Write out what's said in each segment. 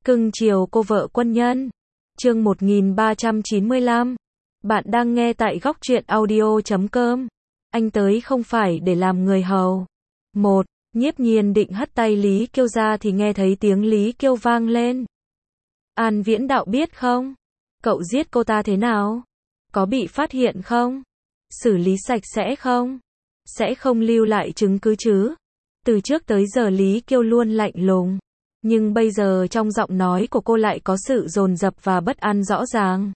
Cưng chiều cô vợ quân nhân. Chương 1395. Bạn đang nghe tại góc truyện audio.com. Anh tới không phải để làm người hầu. Một, Nhiếp Nhiên định hất tay Lý Kiêu ra thì nghe thấy tiếng Lý Kiêu vang lên. An Viễn Đạo biết không? Cậu giết cô ta thế nào? Có bị phát hiện không? Xử lý sạch sẽ không? Sẽ không lưu lại chứng cứ chứ? Từ trước tới giờ Lý Kiêu luôn lạnh lùng. Nhưng bây giờ trong giọng nói của cô lại có sự dồn dập và bất an rõ ràng.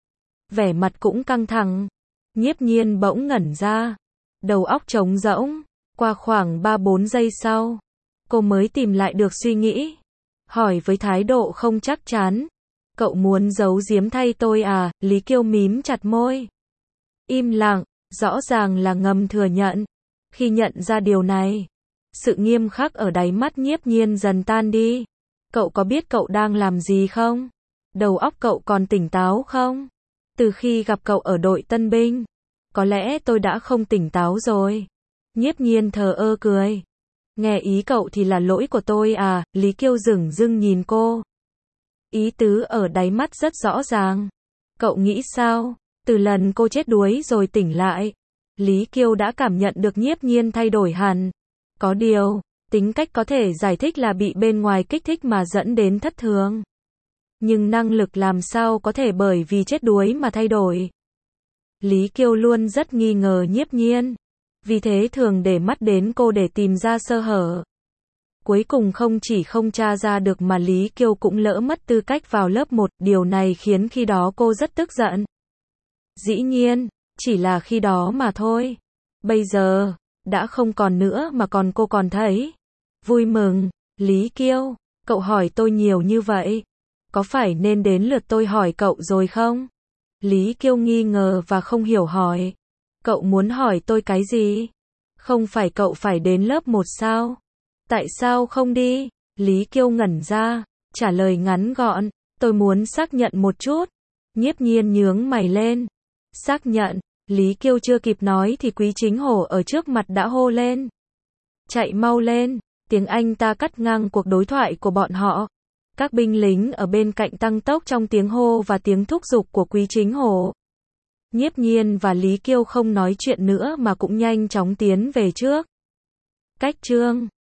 Vẻ mặt cũng căng thẳng. Nhiếp Nhiên bỗng ngẩn ra. Đầu óc trống rỗng. Qua khoảng 3-4 giây sau, cô mới tìm lại được suy nghĩ. Hỏi với thái độ không chắc chắn. Cậu muốn giấu giếm thay tôi à? Lý Kiêu mím chặt môi. Im lặng, rõ ràng là ngầm thừa nhận. Khi nhận ra điều này, sự nghiêm khắc ở đáy mắt Nhiếp Nhiên dần tan đi. Cậu có biết cậu đang làm gì không? Đầu óc cậu còn tỉnh táo không? Từ khi gặp cậu ở đội tân binh, có lẽ tôi đã không tỉnh táo rồi. Nhiếp Nhiên thờ ơ cười. Nghe ý cậu thì là lỗi của tôi à? Lý Kiêu dửng dưng nhìn cô. Ý tứ ở đáy mắt rất rõ ràng. Cậu nghĩ sao? Từ lần cô chết đuối rồi tỉnh lại, Lý Kiêu đã cảm nhận được Nhiếp Nhiên thay đổi hẳn. Có điều, tính cách có thể giải thích là bị bên ngoài kích thích mà dẫn đến thất thường. Nhưng năng lực làm sao có thể bởi vì chết đuối mà thay đổi? Lý Kiêu luôn rất nghi ngờ Nhiếp Nhiên. Vì thế thường để mắt đến cô để tìm ra sơ hở. Cuối cùng không chỉ không tra ra được mà Lý Kiêu cũng lỡ mất tư cách vào lớp 1. Điều này khiến khi đó cô rất tức giận. Dĩ nhiên, chỉ là khi đó mà thôi. Bây giờ, đã không còn nữa mà còn cô còn thấy vui mừng. Lý Kiêu, cậu hỏi tôi nhiều như vậy. Có phải nên đến lượt tôi hỏi cậu rồi không? Lý Kiêu nghi ngờ và không hiểu hỏi. Cậu muốn hỏi tôi cái gì? Không phải cậu phải đến lớp 1 sao? Tại sao không đi? Lý Kiêu ngẩn ra, trả lời ngắn gọn. Tôi muốn xác nhận một chút. Nhiếp Nhiên nhướng mày lên. Xác nhận. Lý Kiêu chưa kịp nói thì Quý Chính Hổ ở trước mặt đã hô lên. Chạy mau lên. Tiếng anh ta cắt ngang cuộc đối thoại của bọn họ. Các binh lính ở bên cạnh tăng tốc trong tiếng hô và tiếng thúc giục của Quý Chính Hổ. Nhiếp Nhiên và Lý Kiêu không nói chuyện nữa mà cũng nhanh chóng tiến về trước. Cách chương